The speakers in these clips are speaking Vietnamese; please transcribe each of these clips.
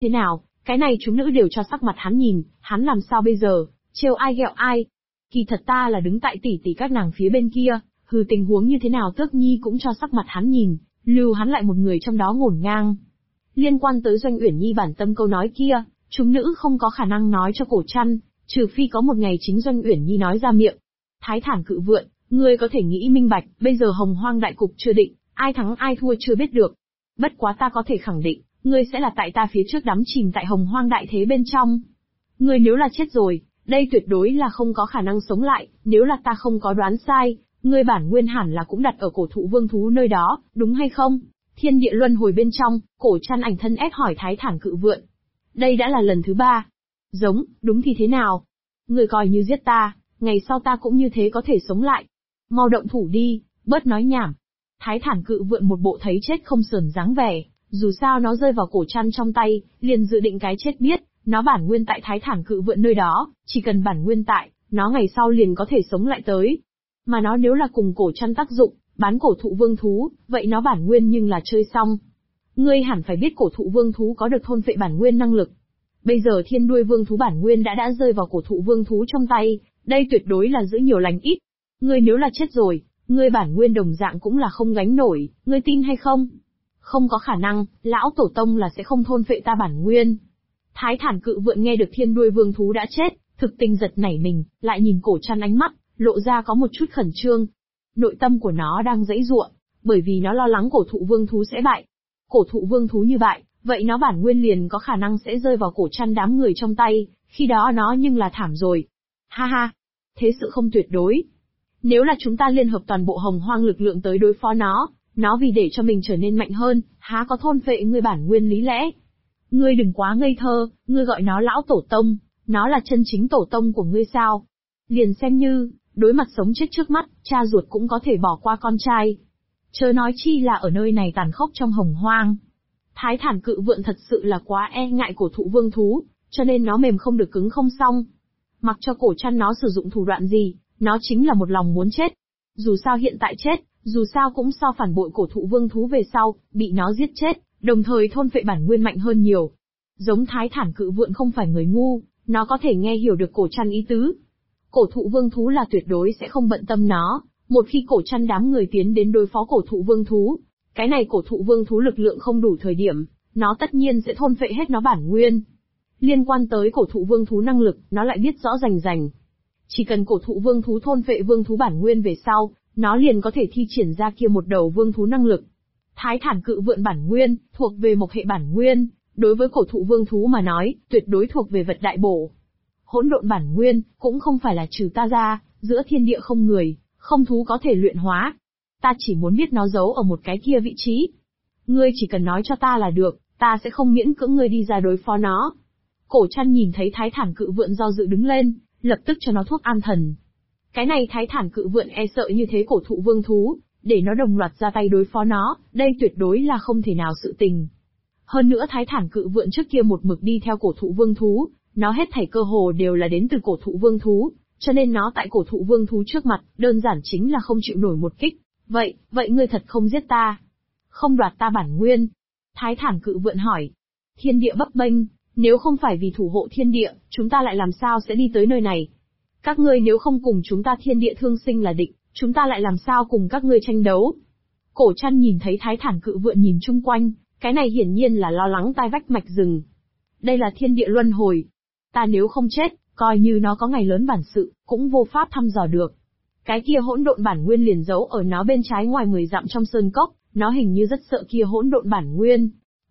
Thế nào, cái này chúng nữ đều cho sắc mặt hắn nhìn, hắn làm sao bây giờ, trêu ai ghẹo ai. Kỳ thật ta là đứng tại tỷ tỷ các nàng phía bên kia, tình huống như thế nào Tước Nhi cũng cho sắc mặt hắn nhìn, lưu hắn lại một người trong đó ngổn ngang. Liên quan tới Doanh Uyển Nhi bản tâm câu nói kia, chúng nữ không có khả năng nói cho Cổ Trăn, trừ phi có một ngày chính Doanh Uyển Nhi nói ra miệng. Thái Thản Cự Vượn, ngươi có thể nghĩ minh bạch, bây giờ Hồng Hoang đại cục chưa định, ai thắng ai thua chưa biết được. Bất quá ta có thể khẳng định, ngươi sẽ là tại ta phía trước đắm chìm tại Hồng Hoang đại thế bên trong. Ngươi nếu là chết rồi, đây tuyệt đối là không có khả năng sống lại, nếu là ta không có đoán sai, ngươi bản nguyên hẳn là cũng đặt ở Cổ Thụ Vương thú nơi đó, đúng hay không? Thiên địa luân hồi bên trong, Cổ Trăn ảnh thân ép hỏi Thái Thản Cự Vượn. Đây đã là lần thứ 3. Giống, đúng thì thế nào? Ngươi coi như giết ta, ngày sau ta cũng như thế có thể sống lại. Mau động thủ đi, bớt nói nhảm. Thái Thản Cự Vượn một bộ thấy chết không sờn dáng vẻ, dù sao nó rơi vào Cổ Trăn trong tay, liền dự định cái chết biết, nó bản nguyên tại Thái Thản Cự Vượn nơi đó, chỉ cần bản nguyên tại, nó ngày sau liền có thể sống lại tới. Mà nó nếu là cùng Cổ Trăn tác dụng, bán Cổ Thụ Vương thú, vậy nó bản nguyên nhưng là chơi xong. Ngươi hẳn phải biết Cổ Thụ Vương thú có được thôn phệ bản nguyên năng lực. Bây giờ Thiên Đuôi Vương thú bản nguyên đã rơi vào Cổ Thụ Vương thú trong tay, đây tuyệt đối là giữ nhiều lành ít. Ngươi nếu là chết rồi, ngươi bản nguyên đồng dạng cũng là không gánh nổi, ngươi tin hay không? Không có khả năng, lão tổ tông là sẽ không thôn phệ ta bản nguyên. Thái Thản Cự Vượn nghe được Thiên Đuôi Vương thú đã chết, thực tình giật nảy mình, lại nhìn Cổ Trăn ánh mắt, lộ ra có một chút khẩn trương. Nội tâm của nó đang giãy giụa, bởi vì nó lo lắng Cổ Thụ Vương thú sẽ bại. Cổ Thụ Vương thú như bại, vậy nó bản nguyên liền có khả năng sẽ rơi vào Cổ Trăn đám người trong tay, khi đó nó nhưng là thảm rồi. Ha ha, thế sự không tuyệt đối. Nếu là chúng ta liên hợp toàn bộ Hồng Hoang lực lượng tới đối phó nó vì để cho mình trở nên mạnh hơn, há có thôn phệ ngươi bản nguyên lý lẽ. Ngươi đừng quá ngây thơ, ngươi gọi nó lão tổ tông, nó là chân chính tổ tông của ngươi sao? Liền xem như, đối mặt sống chết trước mắt, cha ruột cũng có thể bỏ qua con trai. Chớ nói chi là ở nơi này tàn khốc trong Hồng Hoang. Thái Thản Cự Vượn thật sự là quá e ngại Cổ Thụ Vương thú, cho nên nó mềm không được cứng không xong. Mặc cho Cổ Trăn nó sử dụng thủ đoạn gì, nó chính là một lòng muốn chết. Dù sao hiện tại chết, dù sao cũng so phản bội Cổ Thụ Vương thú về sau, bị nó giết chết, đồng thời thôn phệ bản nguyên mạnh hơn nhiều. Giống Thái Thản Cự Vượn không phải người ngu, nó có thể nghe hiểu được Cổ Trăn ý tứ. Cổ Thụ Vương thú là tuyệt đối sẽ không bận tâm nó, một khi Cổ Trăn đám người tiến đến đối phó Cổ Thụ Vương thú, cái này Cổ Thụ Vương thú lực lượng không đủ thời điểm, nó tất nhiên sẽ thôn phệ hết nó bản nguyên. Liên quan tới Cổ Thụ Vương thú năng lực, nó lại biết rõ rành rành. Chỉ cần Cổ Thụ Vương thú thôn phệ vương thú bản nguyên về sau, nó liền có thể thi triển ra kia một đầu vương thú năng lực. Thái Thản Cự Vượn bản nguyên, thuộc về mộc hệ bản nguyên, đối với Cổ Thụ Vương thú mà nói, tuyệt đối thuộc về vật đại bổ. Hỗn độn bản nguyên, cũng không phải là trừ ta ra, giữa thiên địa không người, không thú có thể luyện hóa. Ta chỉ muốn biết nó giấu ở một cái kia vị trí. Ngươi chỉ cần nói cho ta là được, ta sẽ không miễn cưỡng ngươi đi ra đối phó nó. Cổ Trăn nhìn thấy Thái Thản Cự Vượn do dự đứng lên, lập tức cho nó thuốc an thần. Cái này Thái Thản Cự Vượn e sợ như thế Cổ Thụ Vương thú, để nó đồng loạt ra tay đối phó nó, đây tuyệt đối là không thể nào sự tình. Hơn nữa Thái Thản Cự Vượn trước kia một mực đi theo Cổ Thụ Vương thú, nó hết thảy cơ hồ đều là đến từ Cổ Thụ Vương thú, cho nên nó tại Cổ Thụ Vương thú trước mặt, đơn giản chính là không chịu nổi một kích. Vậy ngươi thật không giết ta? Không đoạt ta bản nguyên? Thái Thản Cự Vượn hỏi. Thiên địa bấp bênh, nếu không phải vì thủ hộ thiên địa, chúng ta lại làm sao sẽ đi tới nơi này? Các ngươi nếu không cùng chúng ta thiên địa thương sinh là địch, chúng ta lại làm sao cùng các ngươi tranh đấu? Cổ Trăn nhìn thấy Thái Thản Cự Vượn nhìn chung quanh, cái này hiển nhiên là lo lắng tai vách mạch rừng. Đây là thiên địa luân hồi. Ta nếu không chết, coi như nó có ngày lớn bản sự, cũng vô pháp thăm dò được. Cái kia hỗn độn bản nguyên liền giấu ở nó bên trái ngoài 10 dặm trong sơn cốc, nó hình như rất sợ kia hỗn độn bản nguyên.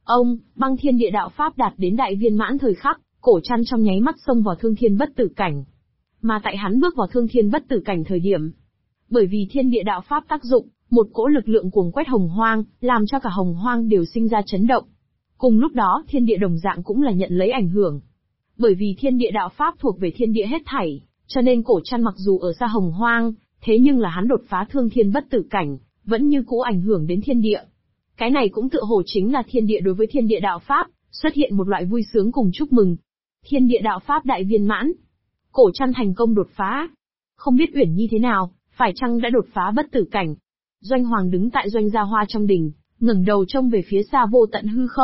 Băng thiên địa đạo pháp đạt đến đại viên mãn thời khắc, Cổ Trăn trong nháy mắt xông vào thương thiên bất tử cảnh. Mà tại hắn bước vào thương thiên bất tử cảnh thời điểm, bởi vì thiên địa đạo pháp tác dụng, một cỗ lực lượng cuồng quét hồng hoang, làm cho cả hồng hoang đều sinh ra chấn động. Cùng lúc đó, thiên địa đồng dạng cũng là nhận lấy ảnh hưởng. Bởi vì thiên địa đạo pháp thuộc về thiên địa hết thảy, cho nên Cổ Trăn mặc dù ở xa hồng hoang, thế nhưng là hắn đột phá thương thiên bất tử cảnh, vẫn như cũ ảnh hưởng đến thiên địa. Cái này cũng tựa hồ chính là thiên địa đối với thiên địa đạo pháp, xuất hiện một loại vui sướng cùng chúc mừng. Thiên địa đạo pháp đại viên mãn. Cổ Trăn thành công đột phá. Không biết Uyển Nhi thế nào, phải chăng đã đột phá bất tử cảnh? Doanh Hoàng đứng tại Doanh Gia Hoa trong đình, ngẩng đầu trông về phía xa vô tận hư không,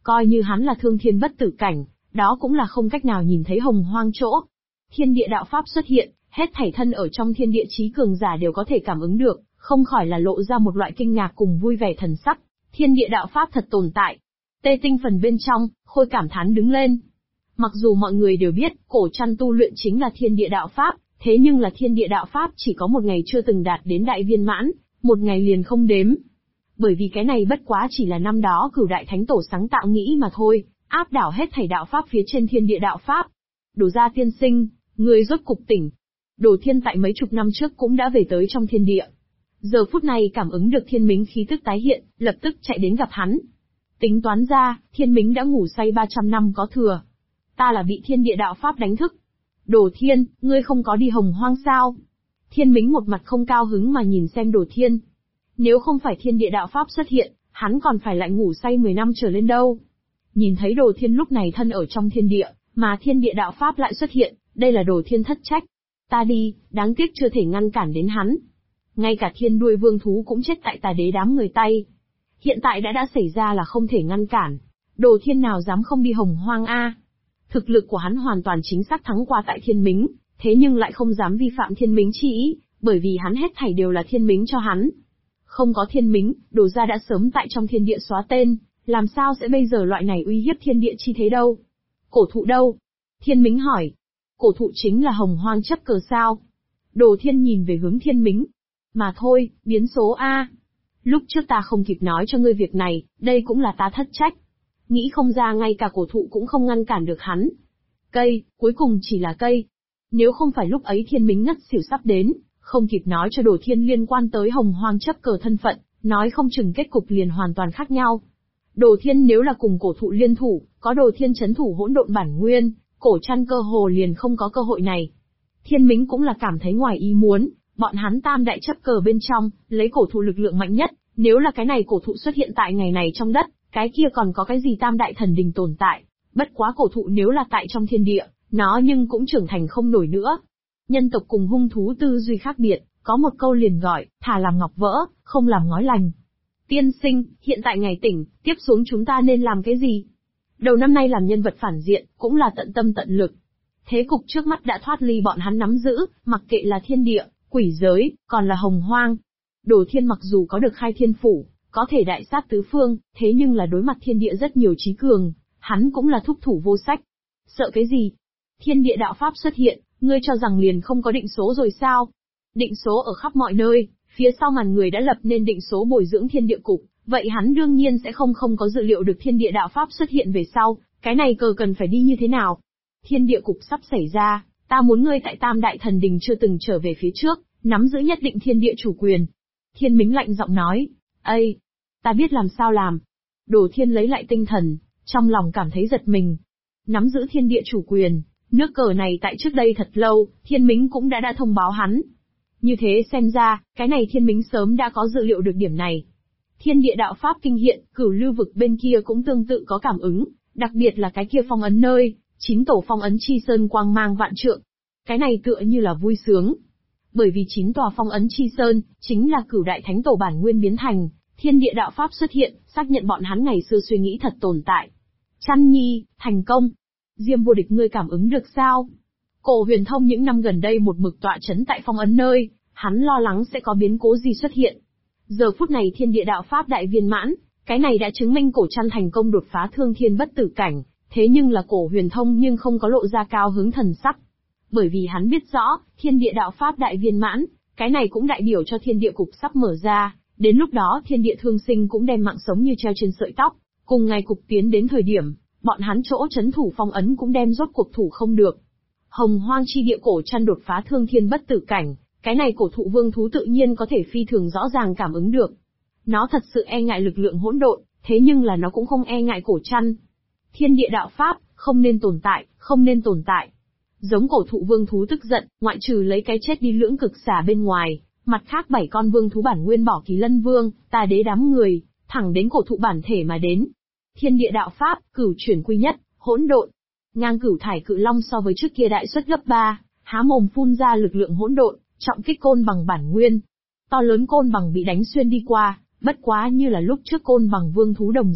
Coi như hắn là thương thiên bất tử cảnh, đó cũng là không cách nào nhìn thấy hồng hoang chỗ. Thiên địa đạo pháp xuất hiện, hết thảy thân ở trong thiên địa chí cường giả đều có thể cảm ứng được, không khỏi là lộ ra một loại kinh ngạc cùng vui vẻ thần sắc. Thiên địa đạo pháp thật tồn tại. Tê Tinh phần bên trong, Khôi cảm thán đứng lên. Mặc dù mọi người đều biết, cổ trăn tu luyện chính là thiên địa đạo pháp, thế nhưng là thiên địa đạo pháp chỉ có một ngày chưa từng đạt đến đại viên mãn, một ngày liền không đếm. Bởi vì cái này bất quá chỉ là năm đó Cửu Đại Thánh Tổ sáng tạo nghĩ mà thôi, áp đảo hết thảy đạo pháp phía trên thiên địa đạo pháp. Đồ gia tiên sinh, người rốt cục tỉnh. Đồ Thiên tại mấy chục năm trước cũng đã về tới trong thiên địa. Giờ phút này cảm ứng được Thiên Mính khí tức tái hiện, lập tức chạy đến gặp hắn. Tính toán ra, Thiên Mính đã ngủ say 300 năm có thừa. Ta là bị thiên địa đạo pháp đánh thức. Đồ Thiên, ngươi không có đi hồng hoang sao? Thiên Mính một mặt không cao hứng mà nhìn xem Đồ Thiên. Nếu không phải thiên địa đạo pháp xuất hiện, hắn còn phải lại ngủ say 10 năm trở lên đâu. Nhìn thấy Đồ Thiên lúc này thân ở trong thiên địa, mà thiên địa đạo pháp lại xuất hiện, đây là Đồ Thiên thất trách. Ta đi, đáng tiếc chưa thể ngăn cản đến hắn. Ngay cả thiên đuôi vương thú cũng chết tại Tà Đế đám người tay. Hiện tại đã xảy ra là không thể ngăn cản. Đồ Thiên nào dám không đi hồng hoang a? Thực lực của hắn hoàn toàn chính xác thắng qua tại Thiên Mính, thế nhưng lại không dám vi phạm Thiên Mính chi ý, bởi vì hắn hết thảy đều là Thiên Mính cho hắn. Không có Thiên Mính, Đồ gia đã sớm tại trong thiên địa xóa tên, làm sao sẽ bây giờ loại này uy hiếp thiên địa chi thế đâu? Cổ thụ đâu? Thiên Mính hỏi. Cổ thụ chính là hồng hoang chấp cờ sao? Đồ Thiên nhìn về hướng Thiên Mính. Mà thôi, biến số a. Lúc trước ta không kịp nói cho ngươi việc này, đây cũng là ta thất trách. Nghĩ không ra ngay cả cổ thụ cũng không ngăn cản được hắn. Cây, cuối cùng chỉ là cây. Nếu không phải lúc ấy Thiên Mính ngất xỉu sắp đến, không kịp nói cho Đồ Thiên liên quan tới hồng hoang chấp cờ thân phận, nói không chừng kết cục liền hoàn toàn khác nhau. Đồ Thiên nếu là cùng cổ thụ liên thủ, có Đồ Thiên chấn thủ hỗn độn bản nguyên, cổ trăn cơ hồ liền không có cơ hội này. Thiên Mính cũng là cảm thấy ngoài ý muốn, bọn hắn tam đại chấp cờ bên trong, lấy cổ thụ lực lượng mạnh nhất, nếu là cái này cổ thụ xuất hiện tại ngày này trong đất, cái kia còn có cái gì tam đại thần đình tồn tại. Bất quá cổ thụ nếu là tại trong thiên địa, nó nhưng cũng trưởng thành không nổi nữa. Nhân tộc cùng hung thú tư duy khác biệt, có một câu liền gọi, thà làm ngọc vỡ, không làm ngói lành. Tiên sinh, hiện tại ngày tỉnh, tiếp xuống chúng ta nên làm cái gì? Đầu năm nay làm nhân vật phản diện, cũng là tận tâm tận lực. Thế cục trước mắt đã thoát ly bọn hắn nắm giữ, mặc kệ là thiên địa, quỷ giới, còn là hồng hoang. Đồ Thiên mặc dù có được khai thiên phủ, có thể đại sát tứ phương, thế nhưng là đối mặt thiên địa rất nhiều trí cường, hắn cũng là thúc thủ vô sách. Sợ cái gì? Thiên địa đạo pháp xuất hiện, ngươi cho rằng liền không có định số rồi sao? Định số ở khắp mọi nơi, phía sau màn người đã lập nên định số bồi dưỡng thiên địa cục, vậy hắn đương nhiên sẽ không có dự liệu được thiên địa đạo pháp xuất hiện về sau, cái này cờ cần phải đi như thế nào? Thiên địa cục sắp xảy ra, ta muốn ngươi tại tam đại thần đình chưa từng trở về phía trước, nắm giữ nhất định thiên địa chủ quyền. Thiên Mính lạnh giọng nói, Ây, ta biết làm sao làm. Đồ Thiên lấy lại tinh thần, trong lòng cảm thấy giật mình. Nắm giữ thiên địa chủ quyền, nước cờ này tại trước đây thật lâu, Thiên Mính cũng đã thông báo hắn. Như thế xem ra, cái này Thiên Mính sớm đã có dự liệu được điểm này. Thiên địa đạo pháp kinh hiện, cửu lưu vực bên kia cũng tương tự có cảm ứng, đặc biệt là cái kia phong ấn nơi, 9 tổ phong ấn chi sơn quang mang vạn trượng. Cái này tựa như là vui sướng. Bởi vì 9 tòa phong ấn chi sơn, chính là cửu đại thánh tổ bản nguyên biến thành, thiên địa đạo pháp xuất hiện, xác nhận bọn hắn ngày xưa suy nghĩ thật tồn tại. Chăn nhi, thành công. Diêm vô địch ngươi cảm ứng được sao? Cổ Huyền Thông những năm gần đây một mực tọa chấn tại phong ấn nơi, hắn lo lắng sẽ có biến cố gì xuất hiện. Giờ phút này thiên địa đạo pháp đại viên mãn, cái này đã chứng minh cổ Chăn thành công đột phá thương thiên bất tử cảnh, thế nhưng là Cổ Huyền Thông nhưng không có lộ ra cao hứng thần sắc. Bởi vì hắn biết rõ, thiên địa đạo pháp đại viên mãn, cái này cũng đại biểu cho thiên địa cục sắp mở ra, đến lúc đó thiên địa thương sinh cũng đem mạng sống như treo trên sợi tóc, cùng ngày cục tiến đến thời điểm, bọn hắn chỗ chấn thủ phong ấn cũng đem rốt cuộc thủ không được. Hồng hoang chi địa cổ Chăn đột phá thương thiên bất tử cảnh, cái này cổ thụ vương thú tự nhiên có thể phi thường rõ ràng cảm ứng được. Nó thật sự e ngại lực lượng hỗn độn, thế nhưng là nó cũng không e ngại cổ Chăn. Thiên địa đạo pháp, không nên tồn tại, không nên tồn tại. Giống cổ thụ vương thú tức giận, ngoại trừ lấy cái chết đi lưỡng cực xả bên ngoài, mặt khác 7 con vương thú bản nguyên bỏ Kỳ Lân Vương, Tà Đế đám người, thẳng đến cổ thụ bản thể mà đến. Thiên địa đạo pháp, cửu chuyển quy nhất, hỗn độn. Ngang cửu thải cự long so với trước kia đại suất gấp 3, há mồm phun ra lực lượng hỗn độn, trọng kích côn bằng bản nguyên. To lớn côn bằng bị đánh xuyên đi qua, bất quá như là lúc trước côn bằng vương thú đồng dạng,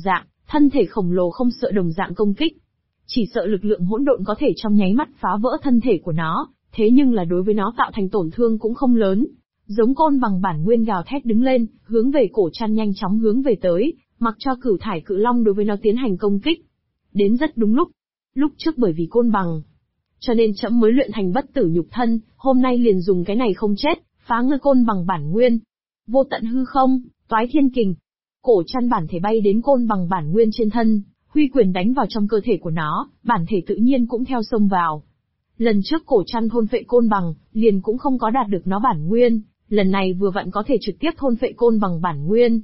Thân thể khổng lồ không sợ đồng dạng công kích. Chỉ sợ lực lượng hỗn độn có thể trong nháy mắt phá vỡ thân thể của nó, thế nhưng là đối với nó tạo thành tổn thương cũng không lớn. Giống côn bằng bản nguyên gào thét đứng lên, hướng về cổ trăn nhanh chóng hướng về tới, mặc cho cửu thải cự long đối với nó tiến hành công kích. Đến rất đúng lúc. Lúc trước bởi vì côn bằng, cho nên trẫm mới luyện thành bất tử nhục thân, hôm nay liền dùng cái này không chết, phá ngươi côn bằng bản nguyên. Vô tận hư không, toái thiên kình. Cổ trăn bản thể bay đến côn bằng bản nguyên trên thân, huy quyền đánh vào trong cơ thể của nó, bản thể tự nhiên cũng theo xông vào. Lần trước cổ trăn thôn phệ côn bằng, liền cũng không có đạt được nó bản nguyên, lần này vừa vặn có thể trực tiếp thôn phệ côn bằng bản nguyên.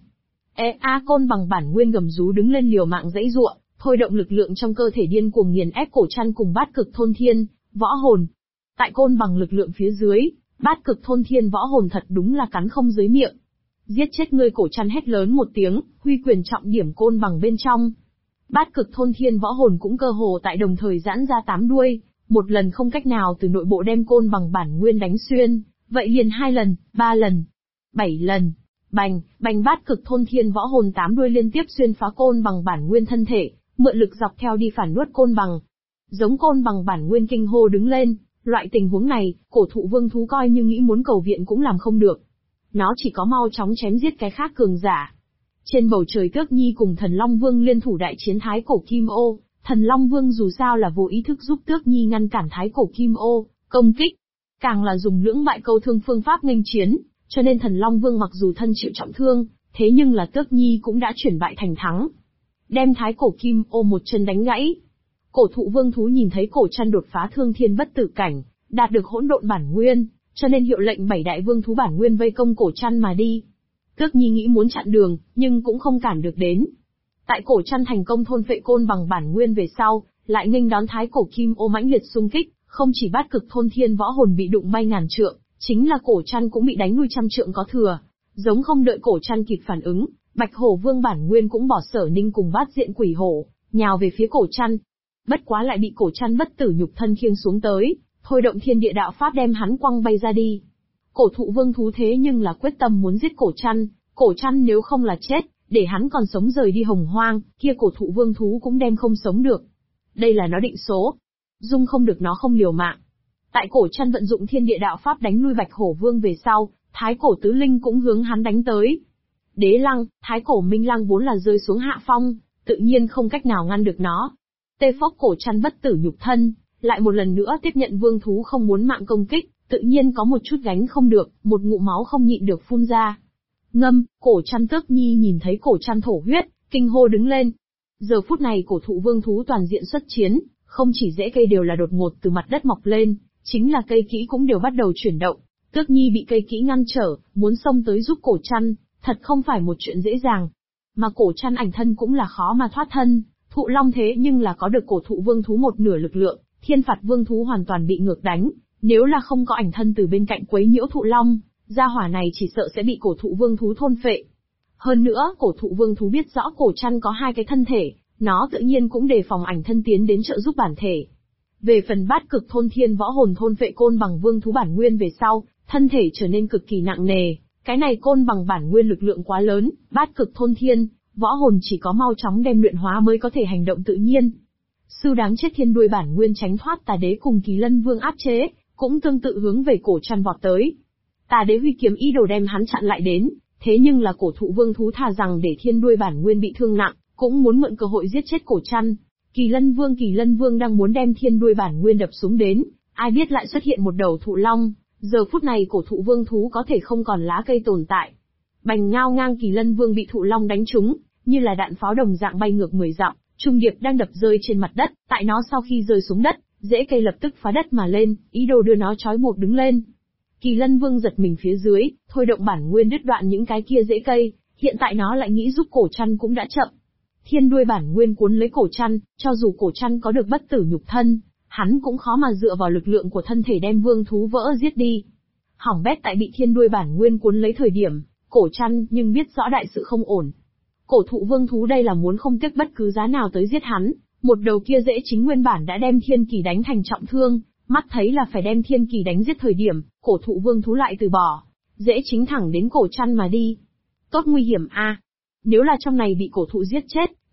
Côn bằng bản nguyên gầm rú đứng lên liều mạng dãy giụa, thôi động lực lượng trong cơ thể điên cuồng nghiền ép cổ trăn cùng bát cực thôn thiên, võ hồn. Tại côn bằng lực lượng phía dưới, bát cực thôn thiên võ hồn thật đúng là cắn không dưới miệng. Giết chết ngươi, cổ trăn hét lớn một tiếng, huy quyền trọng điểm côn bằng bên trong. Bát cực thôn thiên võ hồn cũng cơ hồ tại đồng thời giãn ra 8 đuôi, một lần không cách nào từ nội bộ đem côn bằng bản nguyên đánh xuyên, vậy liền 2 lần, 3 lần, 7 lần. Bành, bành, bát cực thôn thiên võ hồn 8 đuôi liên tiếp xuyên phá côn bằng bản nguyên thân thể, mượn lực dọc theo đi phản nuốt côn bằng. Giống côn bằng bản nguyên kinh hô đứng lên, loại tình huống này, cổ thụ vương thú coi như nghĩ muốn cầu viện cũng làm không được. Nó chỉ có mau chóng chém giết cái khác cường giả. Trên bầu trời Tước Nhi cùng Thần Long Vương liên thủ đại chiến Thái Cổ Kim Ô, Thần Long Vương dù sao là vô ý thức giúp Tước Nhi ngăn cản Thái Cổ Kim Ô công kích, càng là dùng lưỡng bại câu thương phương pháp nghênh chiến, cho nên Thần Long Vương mặc dù thân chịu trọng thương, thế nhưng là Tước Nhi cũng đã chuyển bại thành thắng, đem Thái Cổ Kim Ô một chân đánh gãy. Cổ thụ vương thú nhìn thấy cổ trăn đột phá thương thiên bất tử cảnh, đạt được hỗn độn bản nguyên, cho nên hiệu lệnh 7 đại vương thú bản nguyên vây công cổ trăn mà đi. Tước Nhi nghĩ muốn chặn đường, nhưng cũng không cản được đến. Tại cổ trăn thành công thôn phệ côn bằng bản nguyên về sau, lại nghênh đón Thái Cổ Kim Ô mãnh liệt xung kích, không chỉ bát cực thôn thiên võ hồn bị đụng bay ngàn trượng, chính là cổ trăn cũng bị đánh lui trăm trượng có thừa. Giống không đợi cổ trăn kịp phản ứng, Bạch Hổ Vương bản nguyên cũng bỏ Sở Ninh cùng bát diện quỷ hổ, nhào về phía cổ trăn. Bất quá lại bị cổ trăn bất tử nhục thân khiêng xuống tới, thôi động thiên địa đạo pháp đem hắn quăng bay ra đi. Cổ thụ vương thú thế nhưng là quyết tâm muốn giết cổ trăn nếu không là chết, để hắn còn sống rời đi hồng hoang, kia cổ thụ vương thú cũng đem không sống được. Đây là nó định số. Dung không được nó không liều mạng. Tại cổ trăn vận dụng thiên địa đạo pháp đánh lui Bạch Hổ Vương về sau, Thái Cổ Tứ Linh cũng hướng hắn đánh tới. Đế Lăng, Thái Cổ Minh Lăng vốn là rơi xuống hạ phong, tự nhiên không cách nào ngăn được nó. Tê phốc cổ trăn bất tử nhục thân, lại một lần nữa tiếp nhận vương thú không muốn mạng công kích, tự nhiên có một chút gánh không được, một ngụm máu không nhịn được phun ra. Ngâm, cổ trăn Tước Nhi nhìn thấy cổ trăn thổ huyết, kinh hô đứng lên. Giờ phút này cổ thụ vương thú toàn diện xuất chiến, không chỉ rễ cây đều là đột ngột từ mặt đất mọc lên, chính là cây kỹ cũng đều bắt đầu chuyển động. Tước Nhi bị cây kỹ ngăn trở, muốn xông tới giúp cổ trăn, thật không phải một chuyện dễ dàng. Mà cổ trăn ảnh thân cũng là khó mà thoát thân, thụ long thế nhưng là có được cổ thụ vương thú một nửa lực lượng, thiên phạt vương thú hoàn toàn bị ngược đánh, nếu là không có ảnh thân từ bên cạnh quấy nhiễu thụ long, gia hỏa này chỉ sợ sẽ bị cổ thụ vương thú thôn phệ. Hơn nữa, cổ thụ vương thú biết rõ cổ trăn có 2 cái thân thể, nó tự nhiên cũng đề phòng ảnh thân tiến đến trợ giúp bản thể. Về phần bát cực thôn thiên võ hồn thôn phệ côn bằng vương thú bản nguyên về sau, thân thể trở nên cực kỳ nặng nề, cái này côn bằng bản nguyên lực lượng quá lớn, bát cực thôn thiên, võ hồn chỉ có mau chóng đem luyện hóa mới có thể hành động tự nhiên. Sư đáng chết thiên đuôi bản nguyên tránh thoát Tà Đế cùng Kỳ Lân Vương áp chế, cũng tương tự hướng về cổ trăn vọt tới. Tà Đế huy kiếm ý đồ đem hắn chặn lại đến, thế nhưng là cổ thụ vương thú thà rằng để thiên đuôi bản nguyên bị thương nặng, cũng muốn mượn cơ hội giết chết cổ trăn. Kỳ Lân Vương đang muốn đem thiên đuôi bản nguyên đập xuống đến, ai biết lại xuất hiện một đầu thụ long, giờ phút này cổ thụ vương thú có thể không còn lá cây tồn tại. Bành ngao ngang Kỳ Lân Vương bị thụ long đánh trúng, như là đạn pháo đồng dạng bay ngược 10 dặm, trung điệp đang đập rơi trên mặt đất, tại nó sau khi rơi xuống đất, rễ cây lập tức phá đất mà lên, ý đồ đưa nó trói buộc đứng lên. Kỳ Lân Vương giật mình phía dưới, thôi động bản nguyên đứt đoạn những cái kia rễ cây, hiện tại nó lại nghĩ giúp cổ trăn cũng đã chậm. Thiên đuôi bản nguyên cuốn lấy cổ trăn, cho dù cổ trăn có được bất tử nhục thân, hắn cũng khó mà dựa vào lực lượng của thân thể đem vương thú vỡ giết đi. Hỏng bét tại bị thiên đuôi bản nguyên cuốn lấy thời điểm, cổ trăn nhưng biết rõ đại sự không ổn. Cổ thụ vương thú đây là muốn không tiếc bất cứ giá nào tới giết hắn, một đầu kia rễ chính nguyên bản đã đem thiên kỳ đánh thành trọng thương, mắt thấy là phải đem thiên kỳ đánh giết thời điểm, cổ thụ vương thú lại từ bỏ, rễ chính thẳng đến cổ trăn mà đi. Tốt nguy hiểm a! Nếu là trong này bị cổ thụ giết chết,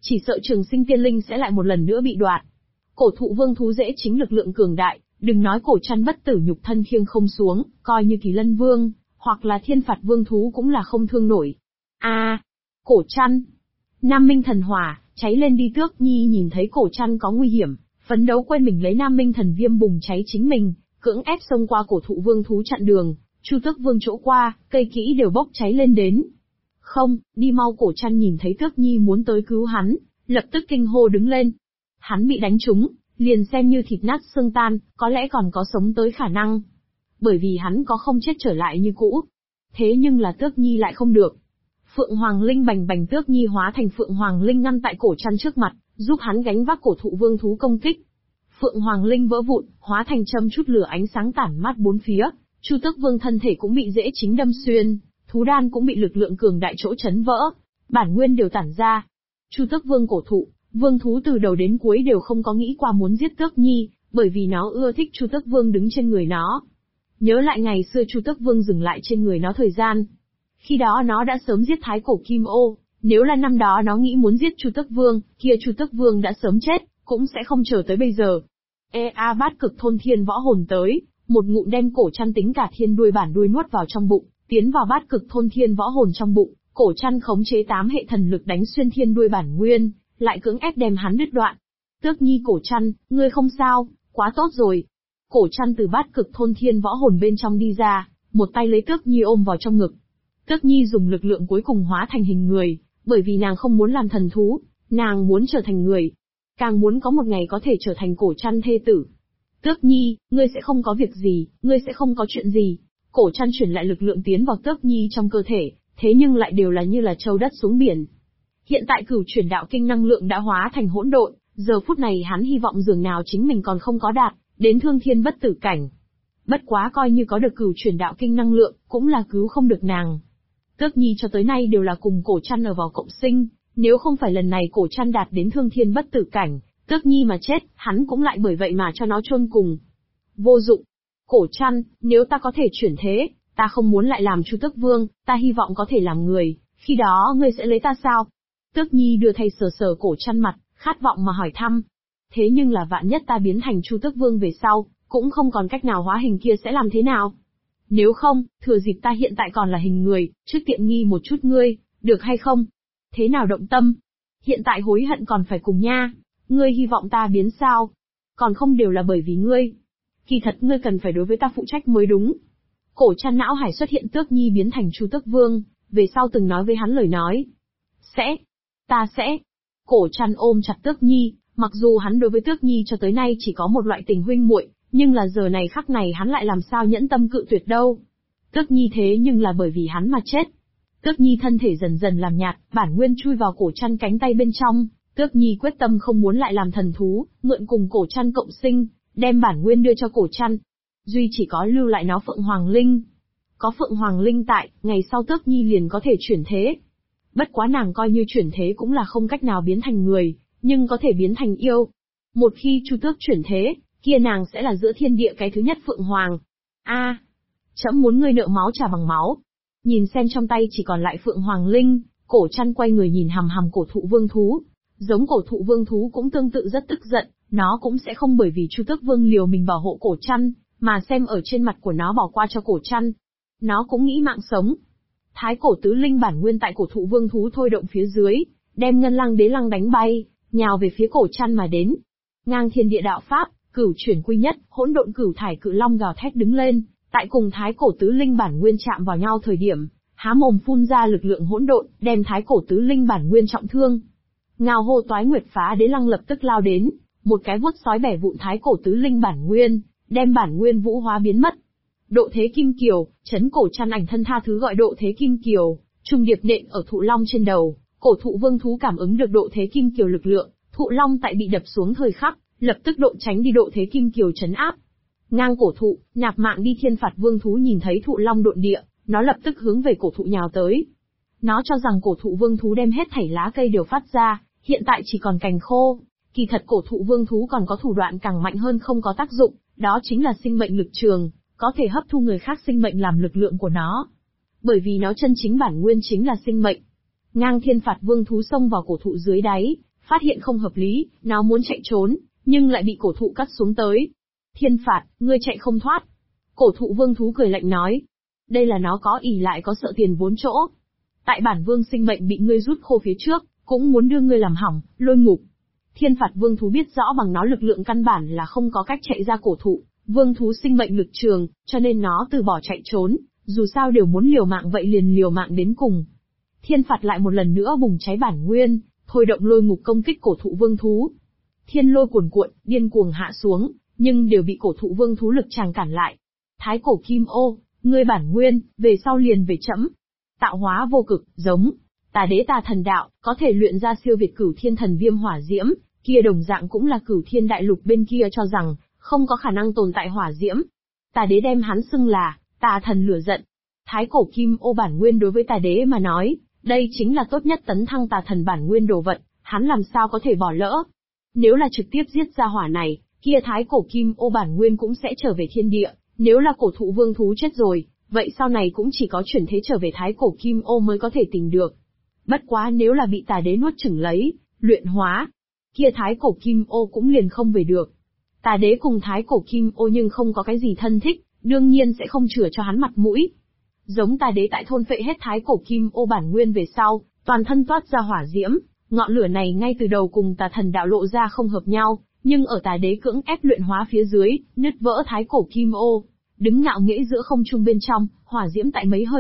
chỉ sợ Trường Sinh Tiên Linh sẽ lại một lần nữa bị đoạt. Cổ thụ vương thú dễ chính lực lượng cường đại, đừng nói cổ chăn bất tử nhục thân khiêng không xuống, coi như Kỳ Lân Vương, hoặc là Thiên Phạt Vương thú cũng là không thương nổi. Cổ chăn. Nam Minh thần hỏa, cháy lên đi. Tước Nhi nhìn thấy cổ chăn có nguy hiểm, phấn đấu quên mình lấy Nam Minh thần viêm bùng cháy chính mình, cưỡng ép xông qua cổ thụ vương thú chặn đường. Chu Tước Vương chỗ qua, cây kỹ đều bốc cháy lên đến. Không, đi mau. Cổ chăn nhìn thấy Tước Nhi muốn tới cứu hắn, lập tức kinh hô đứng lên. Hắn bị đánh trúng, liền xem như thịt nát xương tan, có lẽ còn có sống tới khả năng. Bởi vì hắn có không chết trở lại như cũ. Thế nhưng là Tước Nhi lại không được. Phượng Hoàng Linh bành bành. Tước Nhi hóa thành Phượng Hoàng Linh ngăn tại cổ chăn trước mặt, giúp hắn gánh vác cổ thụ vương thú công kích. Phượng Hoàng Linh vỡ vụn, hóa thành châm chút lửa ánh sáng tản mát bốn phía. Chu Tước Vương thân thể cũng bị dễ chính đâm xuyên, thú đan cũng bị lực lượng cường đại chỗ chấn vỡ, bản nguyên đều tản ra. Chu Tước Vương cổ thụ, vương thú từ đầu đến cuối đều không có nghĩ qua muốn giết Tước Nhi, bởi vì nó ưa thích Chu Tước Vương đứng trên người nó. Nhớ lại ngày xưa Chu Tước Vương dừng lại trên người nó thời gian. Khi đó nó đã sớm giết Thái Cổ Kim Ô, nếu là năm đó nó nghĩ muốn giết Chu Tước Vương, kia Chu Tước Vương đã sớm chết, cũng sẽ không chờ tới bây giờ. Bát cực thôn thiên võ hồn tới, một ngụm đem cổ chăn tính cả thiên đuôi bản đuôi nuốt vào trong bụng, tiến vào bát cực thôn thiên võ hồn trong bụng, cổ chăn khống chế 8 hệ thần lực đánh xuyên thiên đuôi bản nguyên, lại cưỡng ép đem hắn đứt đoạn. Tước Nhi. Cổ chăn, ngươi không sao, quá tốt rồi. Cổ chăn từ bát cực thôn thiên võ hồn bên trong đi ra, một tay lấy Tước Nhi ôm vào trong ngực. Tước Nhi dùng lực lượng cuối cùng hóa thành hình người, bởi vì nàng không muốn làm thần thú, nàng muốn trở thành người. Càng muốn có một ngày có thể trở thành cổ chăn thê tử. Tước Nhi, ngươi sẽ không có việc gì, ngươi sẽ không có chuyện gì. Cổ chăn chuyển lại lực lượng tiến vào Tước Nhi trong cơ thể, thế nhưng lại đều là như là châu đất xuống biển. Hiện tại cửu chuyển đạo kinh năng lượng đã hóa thành hỗn độn, giờ phút này hắn hy vọng dường nào chính mình còn không có đạt đến thương thiên bất tử cảnh. Bất quá coi như có được cửu chuyển đạo kinh năng lượng, cũng là cứu không được nàng. Tước Nhi cho tới nay đều là cùng cổ chăn ở vào cộng sinh, nếu không phải lần này cổ chăn đạt đến thương thiên bất tử cảnh, Tước Nhi mà chết, hắn cũng lại bởi vậy mà cho nó chôn cùng. Vô dụng. Cổ chăn, nếu ta có thể chuyển thế, ta không muốn lại làm Chu Tước Vương, ta hy vọng có thể làm người, khi đó ngươi sẽ lấy ta sao? Tước Nhi đưa tay sờ sờ cổ chăn mặt, khát vọng mà hỏi thăm. Thế nhưng là vạn nhất ta biến thành Chu Tước Vương về sau, cũng không còn cách nào hóa hình kia sẽ làm thế nào? Nếu không, thừa dịp ta hiện tại còn là hình người, trước tiện nghi một chút ngươi, được hay không? Thế nào động tâm? Hiện tại hối hận còn phải cùng nha. Ngươi hy vọng ta biến sao? Còn không đều là bởi vì ngươi. Kỳ thật ngươi cần phải đối với ta phụ trách mới đúng. Cổ chăn não hải xuất hiện Tước Nhi biến thành Chu Tước Vương, về sau từng nói với hắn lời nói. Ta sẽ. Cổ chăn ôm chặt Tước Nhi, mặc dù hắn đối với Tước Nhi cho tới nay chỉ có một loại tình huynh muội, nhưng là giờ này khắc này hắn lại làm sao nhẫn tâm cự tuyệt đâu. Tước Nhi thế nhưng là bởi vì hắn mà chết. Tước Nhi thân thể dần dần làm nhạt, bản nguyên chui vào cổ chăn cánh tay bên trong. Tước Nhi quyết tâm không muốn lại làm thần thú, mượn cùng cổ chăn cộng sinh, đem bản nguyên đưa cho cổ chăn. Duy chỉ có lưu lại nó Phượng Hoàng Linh. Có Phượng Hoàng Linh tại, ngày sau Tước Nhi liền có thể chuyển thế. Bất quá nàng coi như chuyển thế cũng là không cách nào biến thành người, nhưng có thể biến thành yêu. Một khi Chu Tước chuyển thế, kia nàng sẽ là giữa thiên địa cái thứ nhất Phượng Hoàng. Trẫm muốn ngươi nợ máu trả bằng máu. Nhìn xem trong tay chỉ còn lại Phượng Hoàng Linh, cổ chăn quay người nhìn hằm hằm cổ thụ vương thú. Giống cổ thụ vương thú cũng tương tự rất tức giận, nó cũng sẽ không bởi vì Chu Tước Vương liều mình bảo hộ cổ chăn, mà xem ở trên mặt của nó bỏ qua cho cổ chăn. Nó cũng nghĩ mạng sống. Thái cổ tứ linh bản nguyên tại cổ thụ vương thú thôi động phía dưới, đem ngân lăng đế lăng đánh bay, nhào về phía cổ chăn mà đến. Ngang thiên địa đạo pháp, cửu chuyển quy nhất, hỗn độn cửu thải cự long gào thét đứng lên, tại cùng thái cổ tứ linh bản nguyên chạm vào nhau thời điểm, há mồm phun ra lực lượng hỗn độn, đem thái cổ tứ linh bản nguyên trọng thương. Ngao hô toái nguyệt phá đế lăng lập tức lao đến, một cái vuốt sói bẻ vụn thái cổ tứ linh bản nguyên, đem bản nguyên vũ hóa biến mất. Độ thế kim kiều, chấn cổ chăn ảnh thân tha thứ gọi độ thế kim kiều, trung điệp nện ở thụ long trên đầu, cổ thụ vương thú cảm ứng được độ thế kim kiều lực lượng, thụ long tại bị đập xuống thời khắc, lập tức độ tránh đi độ thế kim kiều chấn áp. Ngang cổ thụ, nạp mạng đi. Thiên phạt vương thú nhìn thấy thụ long độn địa, nó lập tức hướng về cổ thụ nhào tới. Nó cho rằng cổ thụ vương thú đem hết thảy lá cây đều phát ra, hiện tại chỉ còn cành khô. Kỳ thật cổ thụ vương thú còn có thủ đoạn càng mạnh hơn không có tác dụng, đó chính là sinh mệnh lực trường, có thể hấp thu người khác sinh mệnh làm lực lượng của nó. Bởi vì nó chân chính bản nguyên chính là sinh mệnh. Ngang thiên phạt vương thú xông vào cổ thụ dưới đáy, phát hiện không hợp lý, nó muốn chạy trốn, nhưng lại bị cổ thụ cắt xuống tới. Thiên phạt, ngươi chạy không thoát. Cổ thụ vương thú cười lạnh nói. Đây là nó có ỷ lại có sợ tiền vốn chỗ. Tại bản vương sinh mệnh bị ngươi rút khô phía trước, cũng muốn đưa ngươi làm hỏng, lôi ngục. Thiên phạt vương thú biết rõ bằng nó lực lượng căn bản là không có cách chạy ra cổ thụ, vương thú sinh mệnh lực trường, cho nên nó từ bỏ chạy trốn, dù sao đều muốn liều mạng vậy liền liều mạng đến cùng. Thiên phạt lại một lần nữa bùng cháy bản nguyên, thôi động lôi ngục công kích cổ thụ vương thú. Thiên lôi cuồn cuộn, điên cuồng hạ xuống, nhưng đều bị cổ thụ vương thú lực tràng cản lại. Thái cổ kim ô, ngươi bản nguyên, về sau liền về trẫm. Tạo hóa vô cực, giống tà đế tà thần đạo, có thể luyện ra siêu việt cửu thiên thần viêm hỏa diễm, kia đồng dạng cũng là cửu thiên đại lục bên kia cho rằng, không có khả năng tồn tại hỏa diễm. Tà đế đem hắn xưng là, tà thần lửa giận. Thái cổ kim ô bản nguyên đối với tà đế mà nói, đây chính là tốt nhất tấn thăng tà thần bản nguyên đồ vật, hắn làm sao có thể bỏ lỡ. Nếu là trực tiếp giết ra hỏa này, kia thái cổ kim ô bản nguyên cũng sẽ trở về thiên địa, nếu là cổ thụ vương thú chết rồi, vậy sau này cũng chỉ có chuyển thế trở về thái cổ kim ô mới có thể tìm được. Bất quá nếu là bị tà đế nuốt chửng lấy, luyện hóa, kia thái cổ kim ô cũng liền không về được. Tà đế cùng thái cổ kim ô nhưng không có cái gì thân thích, đương nhiên sẽ không chừa cho hắn mặt mũi. Giống tà đế tại thôn phệ hết thái cổ kim ô bản nguyên về sau, toàn thân toát ra hỏa diễm, ngọn lửa này ngay từ đầu cùng tà thần đạo lộ ra không hợp nhau, nhưng ở tà đế cưỡng ép luyện hóa phía dưới, nứt vỡ thái cổ kim ô, đứng ngạo nghễ giữa không trung bên trong, hỏa diễm tại mấy hơi